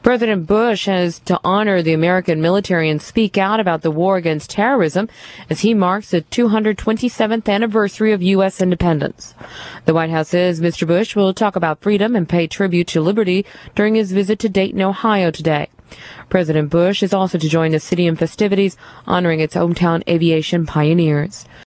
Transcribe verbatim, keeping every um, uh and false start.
President Bush has to honor the American military and speak out about the war against terrorism as he marks the two hundred twenty-seventh anniversary of U S independence. The White House says Mister Bush will talk about freedom and pay tribute to liberty during his visit to Dayton, Ohio today. President Bush is also to join the city in festivities honoring its hometown aviation pioneers.